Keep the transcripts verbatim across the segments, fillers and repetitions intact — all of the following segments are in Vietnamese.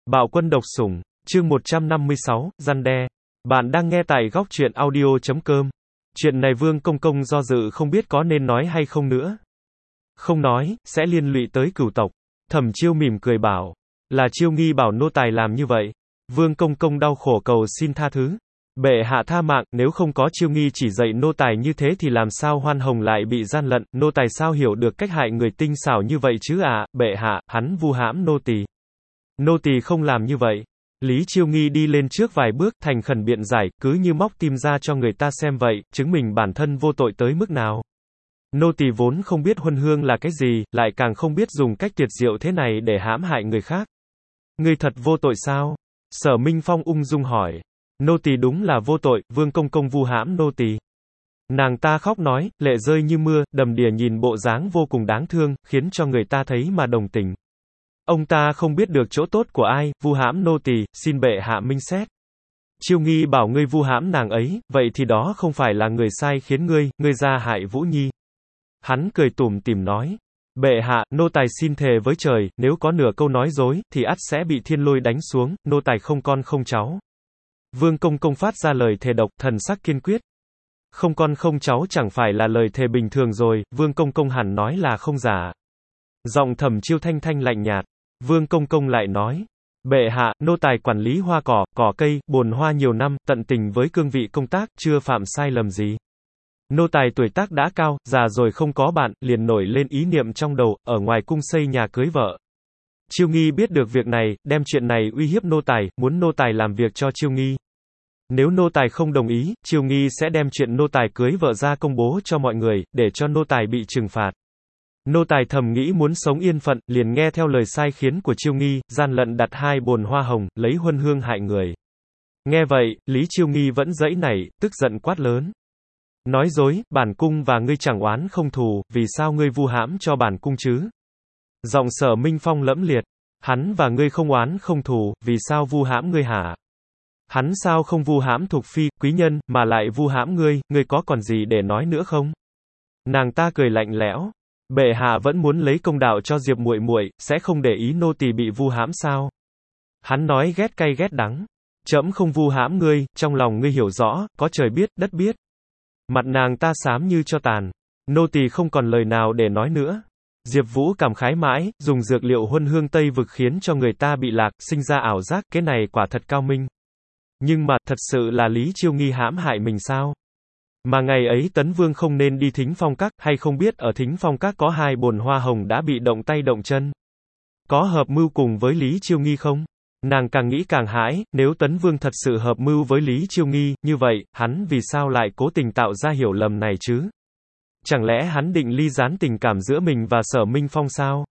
Bạo quân độc sủng, chương một trăm năm mươi sáu, răn đe. Bạn đang nghe tại góc truyện audio chấm com. Chuyện này Vương Công Công do dự không biết có nên nói hay không nữa. Không nói, sẽ liên lụy tới cửu tộc. Thẩm Chiêu mỉm cười bảo, là Chiêu Nghi bảo nô tài làm như vậy. Vương Công Công đau khổ cầu xin tha thứ. Bệ hạ tha mạng, nếu không có Chiêu Nghi chỉ dạy nô tài như thế thì làm sao Hoan Hồng lại bị gian lận, nô tài sao hiểu được cách hại người tinh xảo như vậy chứ à, bệ hạ, hắn vu hãm nô tỳ. Nô tỳ không làm như vậy. Lý Chiêu Nghi đi lên trước vài bước, thành khẩn biện giải, cứ như móc tim ra cho người ta xem vậy, chứng minh bản thân vô tội tới mức nào. Nô tỳ vốn không biết huân hương là cái gì, lại càng không biết dùng cách tuyệt diệu thế này để hãm hại người khác. Ngươi thật vô tội sao? Sở Minh Phong ung dung hỏi. Nô tỳ đúng là vô tội, Vương Công Công vu hãm nô tỳ. Nàng ta khóc nói, lệ rơi như mưa, đầm đìa nhìn bộ dáng vô cùng đáng thương, khiến cho người ta thấy mà đồng tình. Ông ta không biết được chỗ tốt của ai, vu hãm nô tỳ, xin bệ hạ minh xét. Chiêu Nghi bảo ngươi vu hãm nàng ấy, vậy thì đó không phải là người sai khiến ngươi, ngươi ra hại Vũ Nhi. Hắn cười tủm tỉm nói, bệ hạ, nô tài xin thề với trời, nếu có nửa câu nói dối, thì ắt sẽ bị thiên lôi đánh xuống, nô tài không con không cháu. Vương Công Công phát ra lời thề độc, thần sắc kiên quyết. Không con không cháu chẳng phải là lời thề bình thường rồi, Vương Công Công hẳn nói là không giả. Giọng Thẩm Chiêu thanh thanh lạnh nhạt. Vương Công Công lại nói, bệ hạ, nô tài quản lý hoa cỏ, cỏ cây, bồn hoa nhiều năm, tận tình với cương vị công tác, chưa phạm sai lầm gì. Nô tài tuổi tác đã cao, già rồi không có bạn, liền nổi lên ý niệm trong đầu, ở ngoài cung xây nhà cưới vợ. Chiêu Nghi biết được việc này, đem chuyện này uy hiếp nô tài, muốn nô tài làm việc cho Chiêu Nghi. Nếu nô tài không đồng ý, Chiêu Nghi sẽ đem chuyện nô tài cưới vợ ra công bố cho mọi người, để cho nô tài bị trừng phạt. Nô tài thầm nghĩ muốn sống yên phận, liền nghe theo lời sai khiến của Chiêu Nghi, gian lận đặt hai bồn hoa hồng, lấy huân hương hại người. Nghe vậy, Lý Chiêu Nghi vẫn dãy nảy, tức giận quát lớn. Nói dối, bản cung và ngươi chẳng oán không thù, vì sao ngươi vu hãm cho bản cung chứ? Giọng Sở Minh Phong lẫm liệt. Hắn và ngươi không oán không thù, vì sao vu hãm ngươi hả? Hắn sao không vu hãm Thục Phi, quý nhân, mà lại vu hãm ngươi, ngươi có còn gì để nói nữa không? Nàng ta cười lạnh lẽo. Bệ hạ vẫn muốn lấy công đạo cho Diệp muội muội, sẽ không để ý nô tỳ bị vu hãm sao? Hắn nói ghét cay ghét đắng. Trẫm không vu hãm ngươi, trong lòng ngươi hiểu rõ, có trời biết, đất biết. Mặt nàng ta xám như cho tàn. Nô tỳ không còn lời nào để nói nữa. Diệp Vũ cảm khái mãi, dùng dược liệu huân hương Tây vực khiến cho người ta bị lạc, sinh ra ảo giác, cái này quả thật cao minh. Nhưng mà, thật sự là Lý Chiêu Nghi hãm hại mình sao? Mà ngày ấy Tấn Vương không nên đi Thính Phong Các, hay không biết ở Thính Phong Các có hai bồn hoa hồng đã bị động tay động chân. Có hợp mưu cùng với Lý Chiêu Nghi không? Nàng càng nghĩ càng hãi, nếu Tấn Vương thật sự hợp mưu với Lý Chiêu Nghi, như vậy, hắn vì sao lại cố tình tạo ra hiểu lầm này chứ? Chẳng lẽ hắn định ly gián tình cảm giữa mình và Sở Minh Phong sao?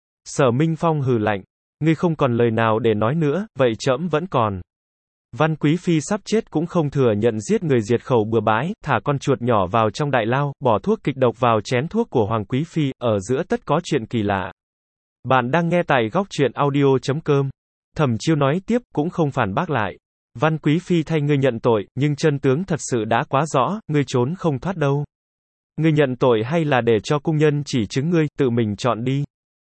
Sở Minh Phong hừ lạnh. Ngươi không còn lời nào để nói nữa, vậy trẫm vẫn còn. Văn Quý Phi sắp chết cũng không thừa nhận giết người diệt khẩu bừa bãi, thả con chuột nhỏ vào trong đại lao, bỏ thuốc kịch độc vào chén thuốc của Hoàng Quý Phi, ở giữa tất có chuyện kỳ lạ. Bạn đang nghe tại góc truyện audio chấm com. Thẩm Chiêu nói tiếp, cũng không phản bác lại. Văn Quý Phi thay ngươi nhận tội, nhưng chân tướng thật sự đã quá rõ, ngươi trốn không thoát đâu. Ngươi nhận tội hay là để cho cung nhân chỉ chứng ngươi, tự mình chọn đi.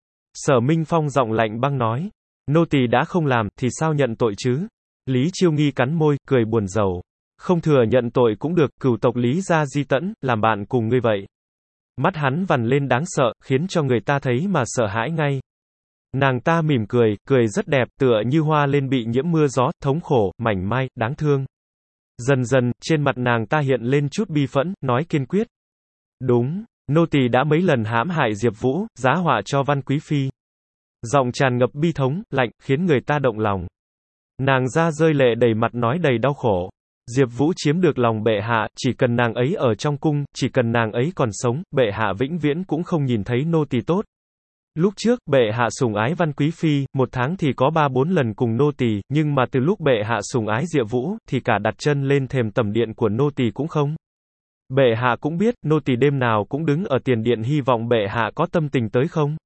Sở Minh Phong giọng lạnh băng nói. Nô tỳ đã không làm, thì sao nhận tội chứ? Lý Chiêu Nghi cắn môi, cười buồn rầu. Không thừa nhận tội cũng được, cửu tộc Lý gia Di Tẫn, làm bạn cùng ngươi vậy. Mắt hắn vằn lên đáng sợ, khiến cho người ta thấy mà sợ hãi ngay. Nàng ta mỉm cười, cười rất đẹp, tựa như hoa lên bị nhiễm mưa gió, thống khổ, mảnh mai, đáng thương. Dần dần, trên mặt nàng ta hiện lên chút bi phẫn, nói kiên quyết. Đúng, nô tỳ đã mấy lần hãm hại Diệp Vũ, giá họa cho Văn Quý Phi. Giọng tràn ngập bi thống, lạnh, khiến người ta động lòng. Nàng ra rơi lệ đầy mặt nói đầy đau khổ. Diệp Vũ chiếm được lòng bệ hạ, chỉ cần nàng ấy ở trong cung, chỉ cần nàng ấy còn sống, bệ hạ vĩnh viễn cũng không nhìn thấy nô tỳ tốt. Lúc trước, bệ hạ sủng ái Văn Quý Phi, một tháng thì có ba bốn lần cùng nô tỳ, nhưng mà từ lúc bệ hạ sủng ái Diệp Vũ, thì cả đặt chân lên thềm tẩm điện của nô tỳ cũng không. Bệ hạ cũng biết, nô tỳ đêm nào cũng đứng ở tiền điện hy vọng bệ hạ có tâm tình tới không?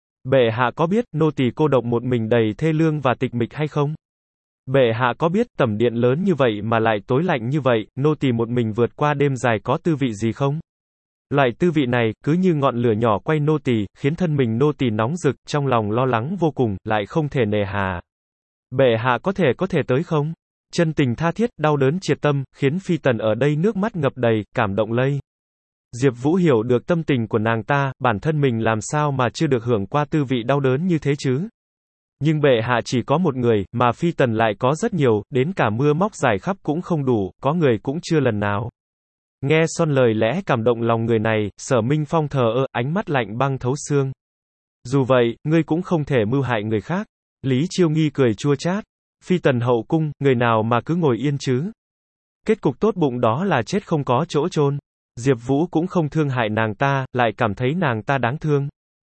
Bệ hạ có biết, nô tỳ cô độc một mình đầy thê lương và tịch mịch hay không? Bệ hạ có biết, tẩm điện lớn như vậy mà lại tối lạnh như vậy, nô tỳ một mình vượt qua đêm dài có tư vị gì không? Loại tư vị này, cứ như ngọn lửa nhỏ quay nô tỳ, khiến thân mình nô tỳ nóng rực, trong lòng lo lắng vô cùng, lại không thể nề hà. Bệ hạ có thể có thể tới không? Chân tình tha thiết, đau đớn triệt tâm, khiến Phi Tần ở đây nước mắt ngập đầy, cảm động lây. Diệp Vũ hiểu được tâm tình của nàng ta, bản thân mình làm sao mà chưa được hưởng qua tư vị đau đớn như thế chứ? Nhưng bệ hạ chỉ có một người, mà Phi Tần lại có rất nhiều, đến cả mưa móc dài khắp cũng không đủ, có người cũng chưa lần nào. Nghe son lời lẽ cảm động lòng người này, Sở Minh Phong thờ ơ, ánh mắt lạnh băng thấu xương. Dù vậy, ngươi cũng không thể mưu hại người khác. Lý Chiêu Nghi cười chua chát. Phi Tần hậu cung, người nào mà cứ ngồi yên chứ? Kết cục tốt bụng đó là chết không có chỗ chôn. Diệp Vũ cũng không thương hại nàng ta, lại cảm thấy nàng ta đáng thương.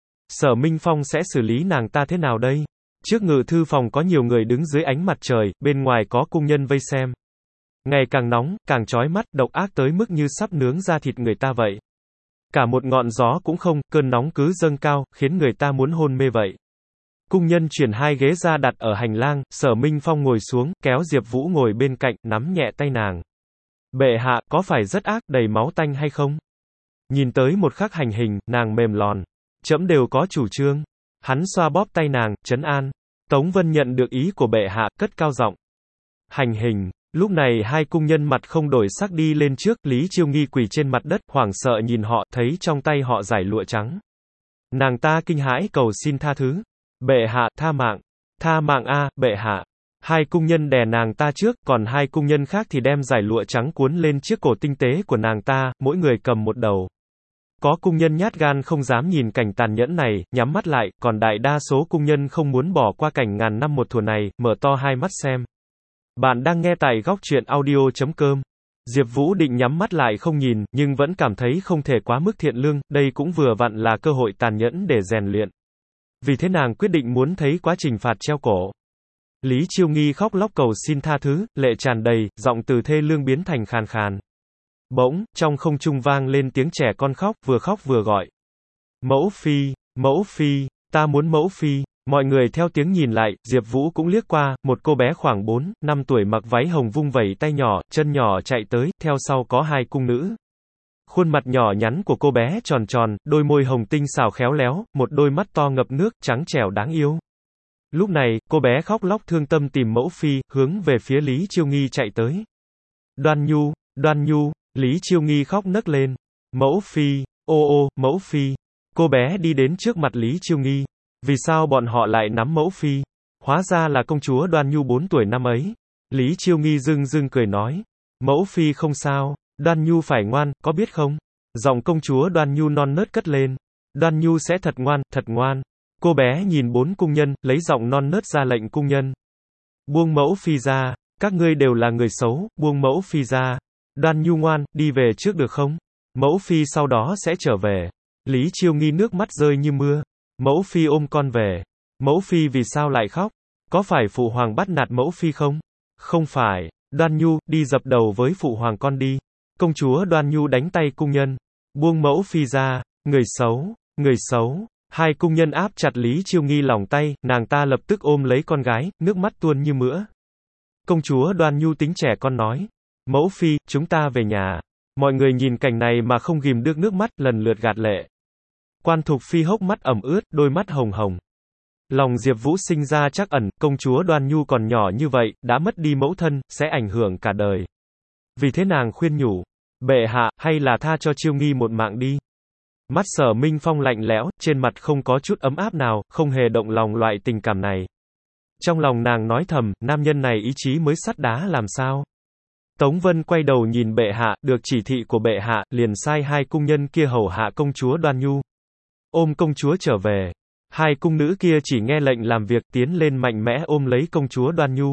Sở Minh Phong sẽ xử lý nàng ta thế nào đây? Trước ngự thư phòng có nhiều người đứng dưới ánh mặt trời, bên ngoài có cung nhân vây xem. Ngày càng nóng, càng chói mắt, độc ác tới mức như sắp nướng ra thịt người ta vậy. Cả một ngọn gió cũng không, cơn nóng cứ dâng cao, khiến người ta muốn hôn mê vậy. Cung nhân chuyển hai ghế ra đặt ở hành lang, Sở Minh Phong ngồi xuống, kéo Diệp Vũ ngồi bên cạnh, nắm nhẹ tay nàng. Bệ hạ, có phải rất ác, đầy máu tanh hay không? Nhìn tới một khắc hành hình, nàng mềm lòn. Trẫm đều có chủ trương. Hắn xoa bóp tay nàng, trấn an. Tống Vân nhận được ý của bệ hạ, cất cao giọng. Hành hình. Lúc này hai cung nhân mặt không đổi sắc đi lên trước, Lý Chiêu Nghi quỳ trên mặt đất, hoảng sợ nhìn họ, thấy trong tay họ dải lụa trắng. Nàng ta kinh hãi cầu xin tha thứ. Bệ hạ, tha mạng. Tha mạng a, bệ hạ. Hai cung nhân đè nàng ta trước, còn hai cung nhân khác thì đem dải lụa trắng cuốn lên chiếc cổ tinh tế của nàng ta, mỗi người cầm một đầu. Có cung nhân nhát gan không dám nhìn cảnh tàn nhẫn này, nhắm mắt lại, còn đại đa số cung nhân không muốn bỏ qua cảnh ngàn năm một thủa này, mở to hai mắt xem. Bạn đang nghe tại góc truyện audio chấm com. Diệp Vũ định nhắm mắt lại không nhìn, nhưng vẫn cảm thấy không thể quá mức thiện lương, đây cũng vừa vặn là cơ hội tàn nhẫn để rèn luyện. Vì thế nàng quyết định muốn thấy quá trình phạt treo cổ. Lý Chiêu Nghi khóc lóc cầu xin tha thứ, lệ tràn đầy, giọng từ thê lương biến thành khàn khàn. Bỗng, trong không trung vang lên tiếng trẻ con khóc, vừa khóc vừa gọi. Mẫu phi, mẫu phi, ta muốn mẫu phi. Mọi người theo tiếng nhìn lại, Diệp Vũ cũng liếc qua, một cô bé khoảng bốn, năm tuổi mặc váy hồng vung vẩy tay nhỏ, chân nhỏ chạy tới, theo sau có hai cung nữ. Khuôn mặt nhỏ nhắn của cô bé tròn tròn, đôi môi hồng tinh xảo khéo léo, một đôi mắt to ngập nước, trắng trẻo đáng yêu. Lúc này, cô bé khóc lóc thương tâm tìm mẫu phi, hướng về phía Lý Chiêu Nghi chạy tới. Đoan Nhu, Đoan Nhu, Lý Chiêu Nghi khóc nấc lên. Mẫu phi, ô ô, mẫu phi. Cô bé đi đến trước mặt Lý Chiêu Nghi. Vì sao bọn họ lại nắm mẫu phi? Hóa ra là công chúa Đoan Nhu bốn tuổi năm ấy. Lý Chiêu Nghi dưng dưng cười nói. Mẫu phi không sao, Đoan Nhu phải ngoan, có biết không? Giọng công chúa Đoan Nhu non nớt cất lên. Đoan Nhu sẽ thật ngoan, thật ngoan. Cô bé nhìn bốn cung nhân, lấy giọng non nớt ra lệnh cung nhân. Buông mẫu phi ra, các ngươi đều là người xấu, buông mẫu phi ra. Đoan Nhu ngoan, đi về trước được không? Mẫu phi sau đó sẽ trở về. Lý Chiêu Nghi nước mắt rơi như mưa. Mẫu phi ôm con về. Mẫu phi vì sao lại khóc? Có phải phụ hoàng bắt nạt mẫu phi không? Không phải. Đoan Nhu, đi dập đầu với phụ hoàng con đi. Công chúa Đoan Nhu đánh tay cung nhân. Buông mẫu phi ra. Người xấu, người xấu. Hai cung nhân áp chặt Lý Chiêu Nghi lòng tay, nàng ta lập tức ôm lấy con gái, nước mắt tuôn như mưa. Công chúa Đoan Nhu tính trẻ con nói. Mẫu phi, chúng ta về nhà. Mọi người nhìn cảnh này mà không ghim được nước mắt, lần lượt gạt lệ. Quan Thục Phi hốc mắt ẩm ướt, đôi mắt hồng hồng. Lòng Diệp Vũ sinh ra trắc ẩn, công chúa Đoan Nhu còn nhỏ như vậy, đã mất đi mẫu thân, sẽ ảnh hưởng cả đời. Vì thế nàng khuyên nhủ. Bệ hạ, hay là tha cho Chiêu Nghi một mạng đi. Mắt Sở Minh Phong lạnh lẽo, trên mặt không có chút ấm áp nào, không hề động lòng loại tình cảm này. Trong lòng nàng nói thầm, nam nhân này ý chí mới sắt đá làm sao. Tống Vân quay đầu nhìn bệ hạ, được chỉ thị của bệ hạ, liền sai hai cung nhân kia hầu hạ công chúa Đoan Nhu. Ôm công chúa trở về. Hai cung nữ kia chỉ nghe lệnh làm việc, tiến lên mạnh mẽ ôm lấy công chúa Đoan Nhu.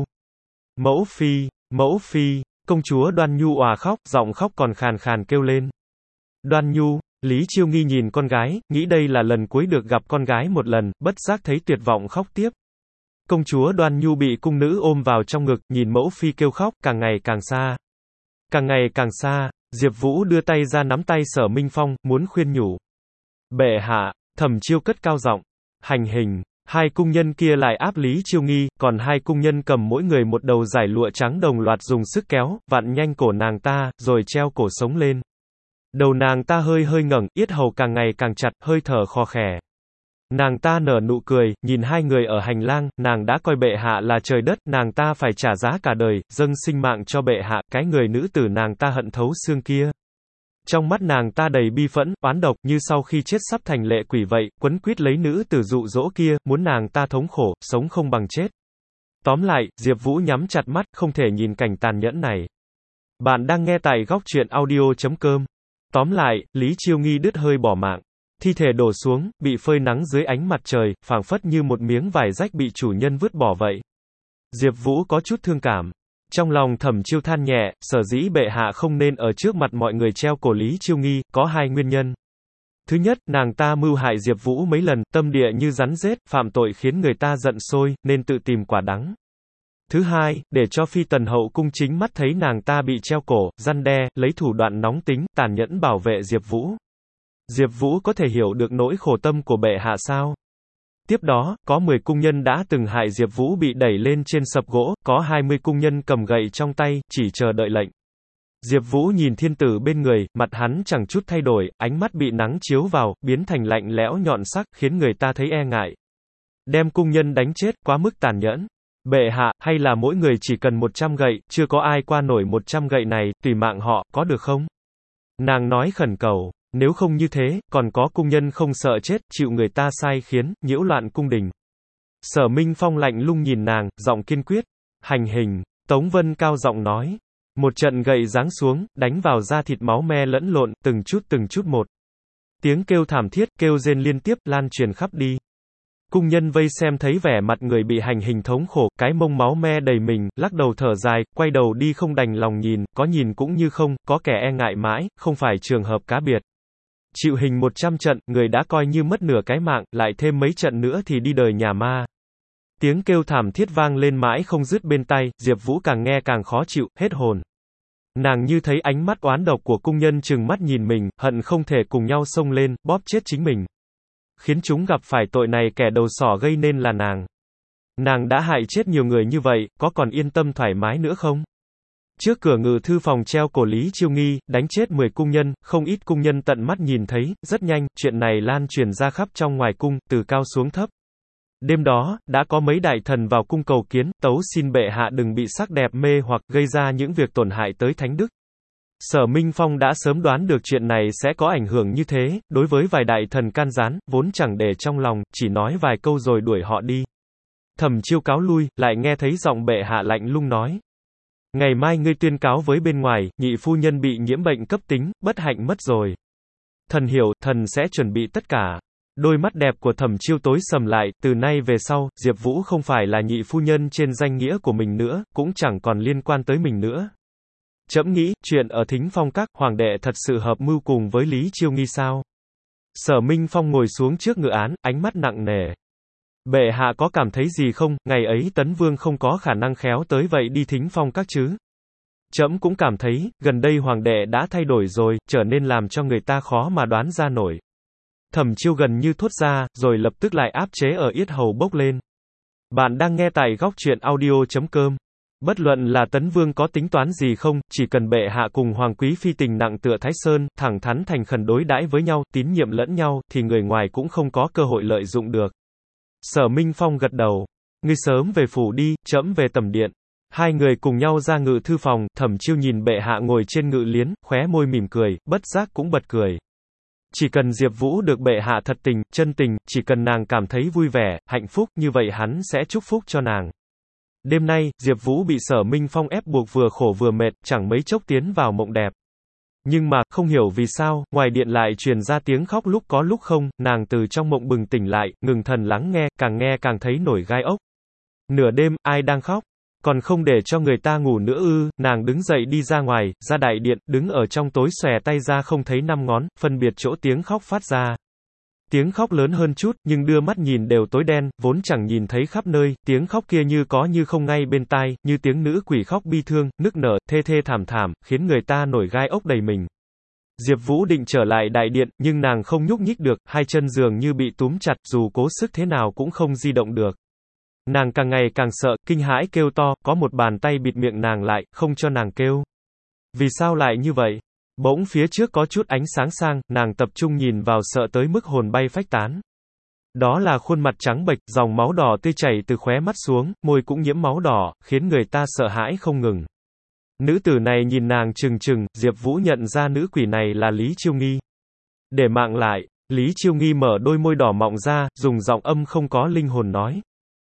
Mẫu phi, mẫu phi, công chúa Đoan Nhu òa khóc, giọng khóc còn khàn khàn kêu lên. Đoan Nhu, Lý Chiêu Nghi nhìn con gái, nghĩ đây là lần cuối được gặp con gái một lần, bất giác thấy tuyệt vọng khóc tiếp. Công chúa Đoan Nhu bị cung nữ ôm vào trong ngực, nhìn mẫu phi kêu khóc, càng ngày càng xa. Càng ngày càng xa, Diệp Vũ đưa tay ra nắm tay Sở Minh Phong, muốn khuyên nhủ. Bệ hạ, Thẩm Chiêu cất cao giọng. Hành hình. Hai cung nhân kia lại áp Lý Chiêu Nghi, còn hai cung nhân cầm mỗi người một đầu dải lụa trắng đồng loạt dùng sức kéo, vặn nhanh cổ nàng ta, rồi treo cổ sống lên. Đầu nàng ta hơi hơi ngẩng, yết hầu càng ngày càng chặt, hơi thở khò khè. Nàng ta nở nụ cười, nhìn hai người ở hành lang, nàng đã coi bệ hạ là trời đất, nàng ta phải trả giá cả đời, dâng sinh mạng cho bệ hạ, cái người nữ tử nàng ta hận thấu xương kia. Trong mắt nàng ta đầy bi phẫn, oán độc, như sau khi chết sắp thành lệ quỷ vậy, quấn quýt lấy nữ tử dụ dỗ kia, muốn nàng ta thống khổ, sống không bằng chết. Tóm lại, Diệp Vũ nhắm chặt mắt, không thể nhìn cảnh tàn nhẫn này. Bạn đang nghe tại góc truyện audio chấm com. Tóm lại, Lý Chiêu Nghi đứt hơi bỏ mạng. Thi thể đổ xuống, bị phơi nắng dưới ánh mặt trời, phảng phất như một miếng vải rách bị chủ nhân vứt bỏ vậy. Diệp Vũ có chút thương cảm. Trong lòng Thẩm Chiêu than nhẹ, sở dĩ bệ hạ không nên ở trước mặt mọi người treo cổ Lý Chiêu Nghi, có hai nguyên nhân. Thứ nhất, nàng ta mưu hại Diệp Vũ mấy lần, tâm địa như rắn rết, phạm tội khiến người ta giận sôi, nên tự tìm quả đắng. Thứ hai, để cho Phi Tần hậu cung chính mắt thấy nàng ta bị treo cổ, răn đe, lấy thủ đoạn nóng tính, tàn nhẫn bảo vệ Diệp Vũ. Diệp Vũ có thể hiểu được nỗi khổ tâm của bệ hạ sao? Tiếp đó, có mười cung nhân đã từng hại Diệp Vũ bị đẩy lên trên sập gỗ, có hai mươi cung nhân cầm gậy trong tay, chỉ chờ đợi lệnh. Diệp Vũ nhìn thiên tử bên người, mặt hắn chẳng chút thay đổi, ánh mắt bị nắng chiếu vào, biến thành lạnh lẽo nhọn sắc, khiến người ta thấy e ngại. Đem cung nhân đánh chết, quá mức tàn nhẫn. Bệ hạ, hay là mỗi người chỉ cần một trăm gậy, chưa có ai qua nổi một trăm gậy này, tùy mạng họ, có được không? Nàng nói khẩn cầu. Nếu không như thế, còn có cung nhân không sợ chết, chịu người ta sai khiến, nhiễu loạn cung đình. Sở Minh Phong lạnh lùng nhìn nàng, giọng kiên quyết. Hành hình, Tống Vân cao giọng nói. Một trận gậy giáng xuống, đánh vào da thịt máu me lẫn lộn, từng chút từng chút một. Tiếng kêu thảm thiết, kêu rên liên tiếp, lan truyền khắp đi. Cung nhân vây xem thấy vẻ mặt người bị hành hình thống khổ, cái mông máu me đầy mình, lắc đầu thở dài, quay đầu đi không đành lòng nhìn, có nhìn cũng như không, có kẻ e ngại mãi, không phải trường hợp cá biệt. Chịu hình một trăm trận, người đã coi như mất nửa cái mạng, lại thêm mấy trận nữa thì đi đời nhà ma. Tiếng kêu thảm thiết vang lên mãi không dứt bên tai, Diệp Vũ càng nghe càng khó chịu, hết hồn. Nàng như thấy ánh mắt oán độc của cung nhân trừng mắt nhìn mình, hận không thể cùng nhau xông lên, bóp chết chính mình. Khiến chúng gặp phải tội này kẻ đầu sỏ gây nên là nàng. Nàng đã hại chết nhiều người như vậy, có còn yên tâm thoải mái nữa không? Trước cửa ngự thư phòng treo cổ Lý Chiêu Nghi, đánh chết mười cung nhân, không ít cung nhân tận mắt nhìn thấy, rất nhanh, chuyện này lan truyền ra khắp trong ngoài cung, từ cao xuống thấp. Đêm đó, đã có mấy đại thần vào cung cầu kiến, tấu xin bệ hạ đừng bị sắc đẹp mê hoặc gây ra những việc tổn hại tới thánh đức. Sở Minh Phong đã sớm đoán được chuyện này sẽ có ảnh hưởng như thế, đối với vài đại thần can gián, vốn chẳng để trong lòng, chỉ nói vài câu rồi đuổi họ đi. Thẩm Chiêu cáo lui, lại nghe thấy giọng bệ hạ lạnh lùng nói. Ngày mai ngươi tuyên cáo với bên ngoài, nhị phu nhân bị nhiễm bệnh cấp tính, bất hạnh mất rồi. Thần hiểu, thần sẽ chuẩn bị tất cả. Đôi mắt đẹp của Thẩm Chiêu tối sầm lại, từ nay về sau, Diệp Vũ không phải là nhị phu nhân trên danh nghĩa của mình nữa, cũng chẳng còn liên quan tới mình nữa. Trẫm nghĩ, chuyện ở Thính Phong Các, hoàng đệ thật sự hợp mưu cùng với Lý Chiêu Nghi sao? Sở Minh Phong ngồi xuống trước ngự án, ánh mắt nặng nề. Bệ hạ có cảm thấy gì không, ngày ấy Tấn Vương không có khả năng khéo tới vậy đi Thính Phong Các chứ? Trẫm cũng cảm thấy, gần đây hoàng đệ đã thay đổi rồi, trở nên làm cho người ta khó mà đoán ra nổi. Thẩm Chiêu gần như thốt ra, rồi lập tức lại áp chế ở yết hầu bốc lên. Bạn đang nghe tại góc truyện audio chấm com. Bất luận là Tấn Vương có tính toán gì không, chỉ cần bệ hạ cùng Hoàng Quý Phi tình nặng tựa Thái Sơn, thẳng thắn thành khẩn đối đãi với nhau, tín nhiệm lẫn nhau, thì người ngoài cũng không có cơ hội lợi dụng được. Sở Minh Phong gật đầu. Ngươi sớm về phủ đi, trẫm về tầm điện. Hai người cùng nhau ra ngự thư phòng, Thẩm Chiêu nhìn bệ hạ ngồi trên ngự liến, khóe môi mỉm cười, bất giác cũng bật cười. Chỉ cần Diệp Vũ được bệ hạ thật tình, chân tình, chỉ cần nàng cảm thấy vui vẻ, hạnh phúc, như vậy hắn sẽ chúc phúc cho nàng. Đêm nay, Diệp Vũ bị Sở Minh Phong ép buộc vừa khổ vừa mệt, chẳng mấy chốc tiến vào mộng đẹp. Nhưng mà, không hiểu vì sao, ngoài điện lại truyền ra tiếng khóc lúc có lúc không, nàng từ trong mộng bừng tỉnh lại, ngừng thần lắng nghe, càng nghe càng thấy nổi gai ốc. Nửa đêm, ai đang khóc? Còn không để cho người ta ngủ nữa ư? Nàng đứng dậy đi ra ngoài, ra đại điện, đứng ở trong tối xòe tay ra không thấy năm ngón, phân biệt chỗ tiếng khóc phát ra. Tiếng khóc lớn hơn chút, nhưng đưa mắt nhìn đều tối đen, vốn chẳng nhìn thấy khắp nơi, tiếng khóc kia như có như không ngay bên tai, như tiếng nữ quỷ khóc bi thương, nức nở, thê thê thảm thảm, khiến người ta nổi gai ốc đầy mình. Diệp Vũ định trở lại đại điện, nhưng nàng không nhúc nhích được, hai chân dường như bị túm chặt, dù cố sức thế nào cũng không di động được. Nàng càng ngày càng sợ, kinh hãi kêu to, có một bàn tay bịt miệng nàng lại, không cho nàng kêu. Vì sao lại như vậy? Bỗng phía trước có chút ánh sáng sang, nàng tập trung nhìn vào sợ tới mức hồn bay phách tán. Đó là khuôn mặt trắng bệch, dòng máu đỏ tươi chảy từ khóe mắt xuống, môi cũng nhiễm máu đỏ, khiến người ta sợ hãi không ngừng. Nữ tử này nhìn nàng trừng trừng, Diệp Vũ nhận ra nữ quỷ này là Lý Chiêu Nghi. Để mạng lại, Lý Chiêu Nghi mở đôi môi đỏ mọng ra, dùng giọng âm không có linh hồn nói.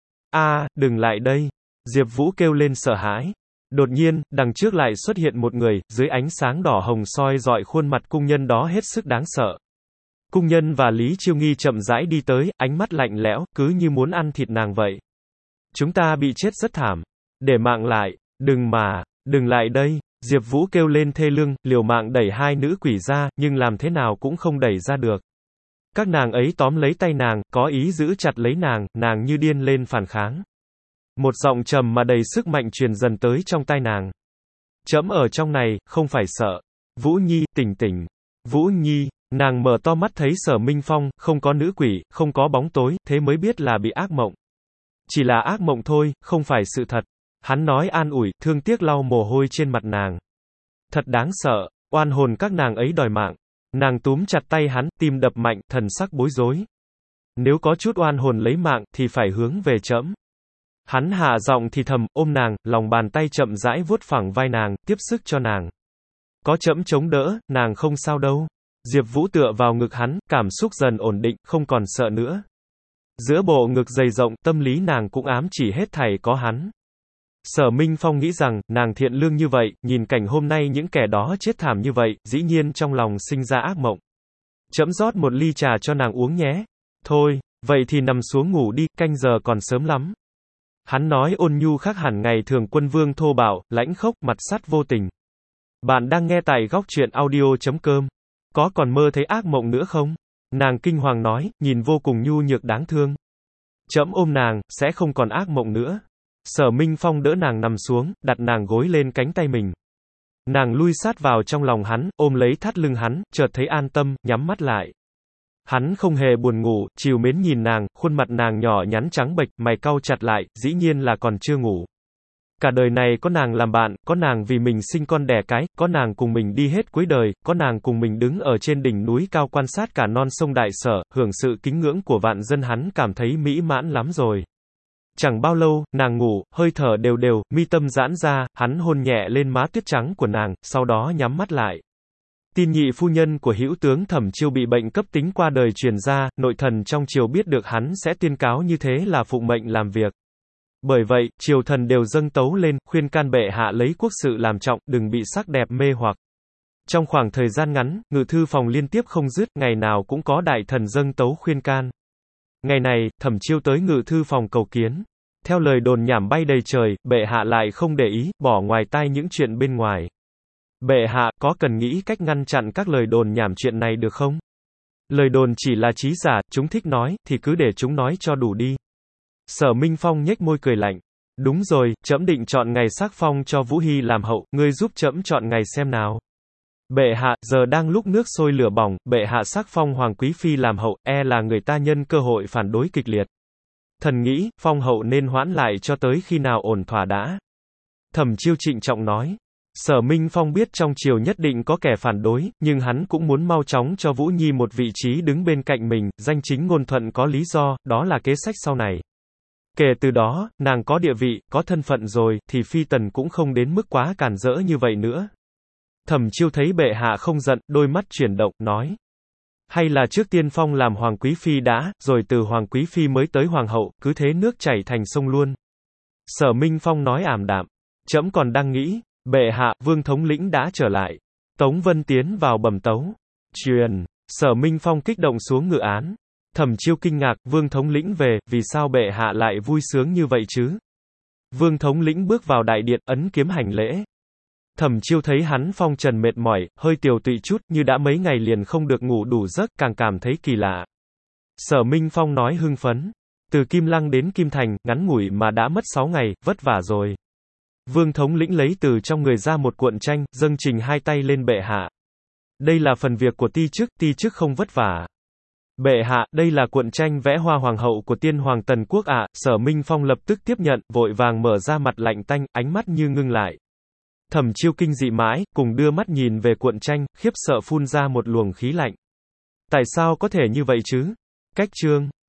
A, đừng lại đây. Diệp Vũ kêu lên sợ hãi. Đột nhiên, đằng trước lại xuất hiện một người, dưới ánh sáng đỏ hồng soi rọi khuôn mặt cung nhân đó hết sức đáng sợ. Cung nhân và Lý Chiêu Nghi chậm rãi đi tới, ánh mắt lạnh lẽo, cứ như muốn ăn thịt nàng vậy. Chúng ta bị chết rất thảm. Để mạng lại, đừng mà, đừng lại đây. Diệp Vũ kêu lên thê lương, liều mạng đẩy hai nữ quỷ ra, nhưng làm thế nào cũng không đẩy ra được. Các nàng ấy tóm lấy tay nàng, có ý giữ chặt lấy nàng, nàng như điên lên phản kháng. Một giọng trầm mà đầy sức mạnh truyền dần tới trong tai nàng. Trẫm ở trong này, không phải sợ. Vũ Nhi, tỉnh tỉnh. Vũ Nhi, nàng mở to mắt thấy Sở Minh Phong, không có nữ quỷ, không có bóng tối, thế mới biết là bị ác mộng. Chỉ là ác mộng thôi, không phải sự thật. Hắn nói an ủi, thương tiếc lau mồ hôi trên mặt nàng. Thật đáng sợ, oan hồn các nàng ấy đòi mạng. Nàng túm chặt tay hắn, tim đập mạnh, thần sắc bối rối. Nếu có chút oan hồn lấy mạng, thì phải hướng về trẫm. Hắn hạ giọng thì thầm, ôm nàng, lòng bàn tay chậm rãi vuốt phẳng vai nàng, tiếp sức cho nàng. Có trẫm chống đỡ, nàng không sao đâu. Diệp Vũ tựa vào ngực hắn, cảm xúc dần ổn định, không còn sợ nữa. Giữa bộ ngực dày rộng, tâm lý nàng cũng ám chỉ hết thảy có hắn. Sở Minh Phong nghĩ rằng, nàng thiện lương như vậy, nhìn cảnh hôm nay những kẻ đó chết thảm như vậy, dĩ nhiên trong lòng sinh ra ác mộng. Trẫm rót một ly trà cho nàng uống nhé. Thôi, vậy thì nằm xuống ngủ đi, canh giờ còn sớm lắm. Hắn nói ôn nhu khác hẳn ngày thường quân vương thô bạo, lãnh khốc, mặt sắt vô tình. Bạn đang nghe tại góc truyện audio chấm com. Có còn mơ thấy ác mộng nữa không? Nàng kinh hoàng nói, nhìn vô cùng nhu nhược đáng thương. Trẫm ôm nàng, sẽ không còn ác mộng nữa. Sở Minh Phong đỡ nàng nằm xuống, đặt nàng gối lên cánh tay mình. Nàng lui sát vào trong lòng hắn, ôm lấy thắt lưng hắn, chợt thấy an tâm, nhắm mắt lại. Hắn không hề buồn ngủ, trìu mến nhìn nàng, khuôn mặt nàng nhỏ nhắn trắng bệch, mày cau chặt lại, dĩ nhiên là còn chưa ngủ. Cả đời này có nàng làm bạn, có nàng vì mình sinh con đẻ cái, có nàng cùng mình đi hết cuối đời, có nàng cùng mình đứng ở trên đỉnh núi cao quan sát cả non sông Đại Sở, hưởng sự kính ngưỡng của vạn dân, hắn cảm thấy mỹ mãn lắm rồi. Chẳng bao lâu, nàng ngủ, hơi thở đều đều, mi tâm giãn ra, hắn hôn nhẹ lên má tuyết trắng của nàng, sau đó nhắm mắt lại. Tin nhị phu nhân của hữu tướng Thẩm Chiêu bị bệnh cấp tính qua đời truyền ra, nội thần trong triều biết được hắn sẽ tuyên cáo như thế là phụng mệnh làm việc. Bởi vậy, triều thần đều dâng tấu lên, khuyên can bệ hạ lấy quốc sự làm trọng, đừng bị sắc đẹp mê hoặc. Trong khoảng thời gian ngắn, ngự thư phòng liên tiếp không dứt, ngày nào cũng có đại thần dâng tấu khuyên can. Ngày này, Thẩm Chiêu tới ngự thư phòng cầu kiến. Theo lời đồn nhảm bay đầy trời, bệ hạ lại không để ý, bỏ ngoài tai những chuyện bên ngoài. Bệ hạ, có cần nghĩ cách ngăn chặn các lời đồn nhảm chuyện này được không? Lời đồn chỉ là trí giả, chúng thích nói, thì cứ để chúng nói cho đủ đi. Sở Minh Phong nhếch môi cười lạnh. Đúng rồi, trẫm định chọn ngày sắc phong cho Vũ Hy làm hậu, ngươi giúp trẫm chọn ngày xem nào. Bệ hạ, giờ đang lúc nước sôi lửa bỏng, bệ hạ sắc phong Hoàng Quý Phi làm hậu, e là người ta nhân cơ hội phản đối kịch liệt. Thần nghĩ, phong hậu nên hoãn lại cho tới khi nào ổn thỏa đã. Thẩm Chiêu trịnh trọng nói. Sở Minh Phong biết trong triều nhất định có kẻ phản đối, nhưng hắn cũng muốn mau chóng cho Vũ Nhi một vị trí đứng bên cạnh mình, danh chính ngôn thuận có lý do, đó là kế sách sau này. Kể từ đó, nàng có địa vị, có thân phận rồi, thì phi tần cũng không đến mức quá cản rỡ như vậy nữa. Thẩm Chiêu thấy bệ hạ không giận, đôi mắt chuyển động, nói. Hay là trước tiên phong làm Hoàng Quý Phi đã, rồi từ Hoàng Quý Phi mới tới Hoàng hậu, cứ thế nước chảy thành sông luôn. Sở Minh Phong nói ảm đạm. Trẫm còn đang nghĩ, bệ hạ, Vương thống lĩnh đã trở lại. Tống Vân tiến vào bẩm tấu. Truyền, Sở Minh Phong kích động xuống ngự án. Thẩm Chiêu kinh ngạc, Vương thống lĩnh về, vì sao bệ hạ lại vui sướng như vậy chứ? Vương thống lĩnh bước vào đại điện, ấn kiếm hành lễ. Thẩm Chiêu thấy hắn phong trần mệt mỏi, hơi tiều tụy chút, như đã mấy ngày liền không được ngủ đủ giấc, càng cảm thấy kỳ lạ. Sở Minh Phong nói hưng phấn. Từ Kim Lăng đến Kim Thành, ngắn ngủi mà đã mất sáu ngày, vất vả rồi. Vương thống lĩnh lấy từ trong người ra một cuộn tranh, dâng trình hai tay lên bệ hạ. Đây là phần việc của ti chức, ti chức không vất vả. Bệ hạ, đây là cuộn tranh vẽ hoa hoàng hậu của tiên hoàng Tần Quốc ạ. À. Sở Minh Phong lập tức tiếp nhận, vội vàng mở ra mặt lạnh tanh, ánh mắt như ngưng lại. Thẩm Chiêu kinh dị mãi, cùng đưa mắt nhìn về cuộn tranh, khiếp sợ phun ra một luồng khí lạnh. Tại sao có thể như vậy chứ? Cách chương